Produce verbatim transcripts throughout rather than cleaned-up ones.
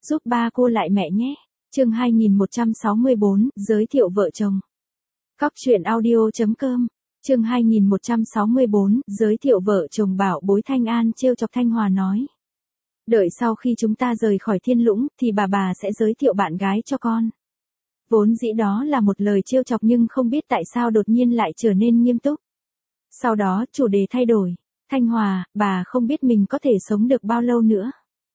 giúp ba cô lại mẹ nhé. Chương hai nghìn một trăm sáu mươi bốn, giới thiệu vợ chồng. Góc truyện audio chấm com. Chương hai nghìn một trăm sáu mươi bốn, giới thiệu vợ chồng. Bảo bối Thanh An trêu chọc Thanh Hòa nói. Đợi sau khi chúng ta rời khỏi Thiên Lũng, thì bà bà sẽ giới thiệu bạn gái cho con. Vốn dĩ đó là một lời trêu chọc nhưng không biết tại sao đột nhiên lại trở nên nghiêm túc. Sau đó chủ đề thay đổi. Thanh Hòa, bà không biết mình có thể sống được bao lâu nữa.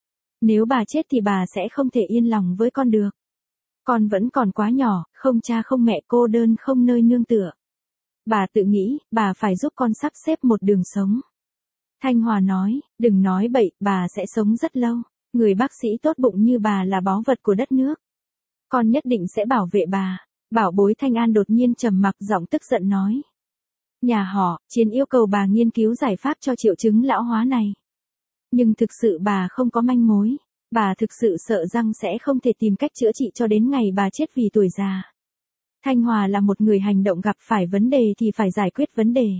Nếu bà chết thì bà sẽ không thể yên lòng với con được. Con vẫn còn quá nhỏ, không cha không mẹ, cô đơn không nơi nương tựa. Bà tự nghĩ, bà phải giúp con sắp xếp một đường sống. Thanh Hòa nói, đừng nói bậy, bà sẽ sống rất lâu. Người bác sĩ tốt bụng như bà là báu vật của đất nước. Con nhất định sẽ bảo vệ bà. Bảo bối Thanh An đột nhiên trầm mặc, giọng tức giận nói. Nhà họ, Chiến yêu cầu bà nghiên cứu giải pháp cho triệu chứng lão hóa này. Nhưng thực sự bà không có manh mối. Bà thực sự sợ rằng sẽ không thể tìm cách chữa trị cho đến ngày bà chết vì tuổi già. Thanh Hòa là một người hành động, gặp phải vấn đề thì phải giải quyết vấn đề.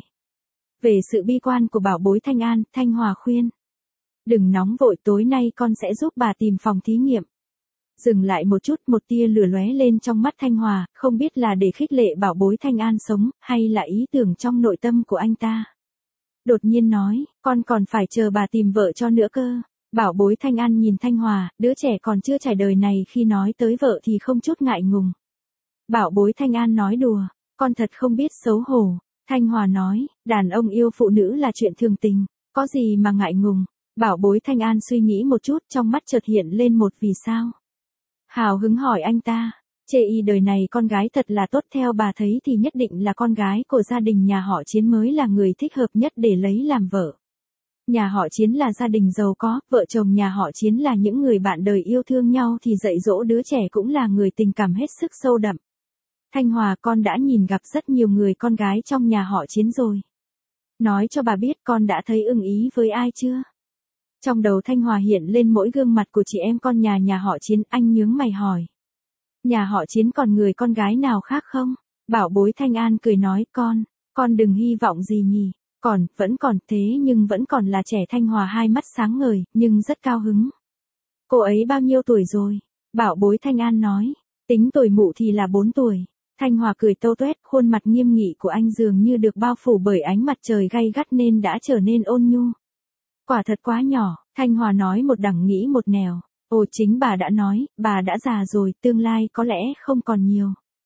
Về sự bi quan của bảo bối Thanh An, Thanh Hòa khuyên. Đừng nóng vội, tối nay con sẽ giúp bà tìm phòng thí nghiệm. Dừng lại một chút, một tia lửa lóe lên trong mắt Thanh Hòa, không biết là để khích lệ bảo bối Thanh An sống, hay là ý tưởng trong nội tâm của anh ta. Đột nhiên nói, con còn phải chờ bà tìm vợ cho nữa cơ. Bảo bối Thanh An nhìn Thanh Hòa, đứa trẻ còn chưa trải đời này khi nói tới vợ thì không chút ngại ngùng. Bảo bối Thanh An nói đùa, con thật không biết xấu hổ. Thanh Hòa nói, đàn ông yêu phụ nữ là chuyện thường tình, có gì mà ngại ngùng. Bảo bối Thanh An suy nghĩ một chút, trong mắt chợt hiện lên một vì sao. Hào hứng hỏi anh ta, chê y đời này con gái thật là tốt, theo bà thấy thì nhất định là con gái của gia đình nhà họ Chiến mới là người thích hợp nhất để lấy làm vợ. Nhà họ Chiến là gia đình giàu có, vợ chồng nhà họ Chiến là những người bạn đời yêu thương nhau thì dạy dỗ đứa trẻ cũng là người tình cảm hết sức sâu đậm. Thanh Hòa, con đã nhìn gặp rất nhiều người con gái trong nhà họ Chiến rồi. Nói cho bà biết, con đã thấy ưng ý với ai chưa? Trong đầu Thanh Hòa hiện lên mỗi gương mặt của chị em con nhà nhà họ Chiến, anh nhướng mày hỏi. Nhà họ Chiến còn người con gái nào khác không? Bảo bối Thanh An cười nói, con, con đừng hy vọng gì nhỉ. Còn, vẫn còn, thế nhưng vẫn còn là trẻ. Thanh Hòa hai mắt sáng ngời, nhưng rất cao hứng. Cô ấy bao nhiêu tuổi rồi? Bảo bối Thanh An nói, tính tuổi mụ thì là bốn tuổi. Thanh Hòa cười tâu tuét, khuôn mặt nghiêm nghị của anh dường như được bao phủ bởi ánh mặt trời gay gắt nên đã trở nên ôn nhu. Quả thật quá nhỏ, Thanh Hòa nói một đằng nghĩ một nẻo. Ồ, chính bà đã nói, bà đã già rồi, tương lai có lẽ không còn nhiều.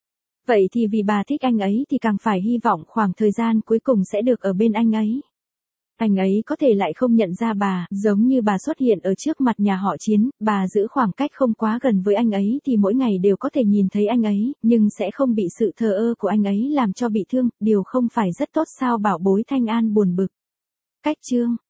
Vậy thì vì bà thích anh ấy thì càng phải hy vọng khoảng thời gian cuối cùng sẽ được ở bên anh ấy. Anh ấy có thể lại không nhận ra bà, giống như bà xuất hiện ở trước mặt nhà họ Chiến, bà giữ khoảng cách không quá gần với anh ấy thì mỗi ngày đều có thể nhìn thấy anh ấy, nhưng sẽ không bị sự thờ ơ của anh ấy làm cho bị thương, điều không phải rất tốt sao? Bảo bối Thanh An buồn bực. Cách chương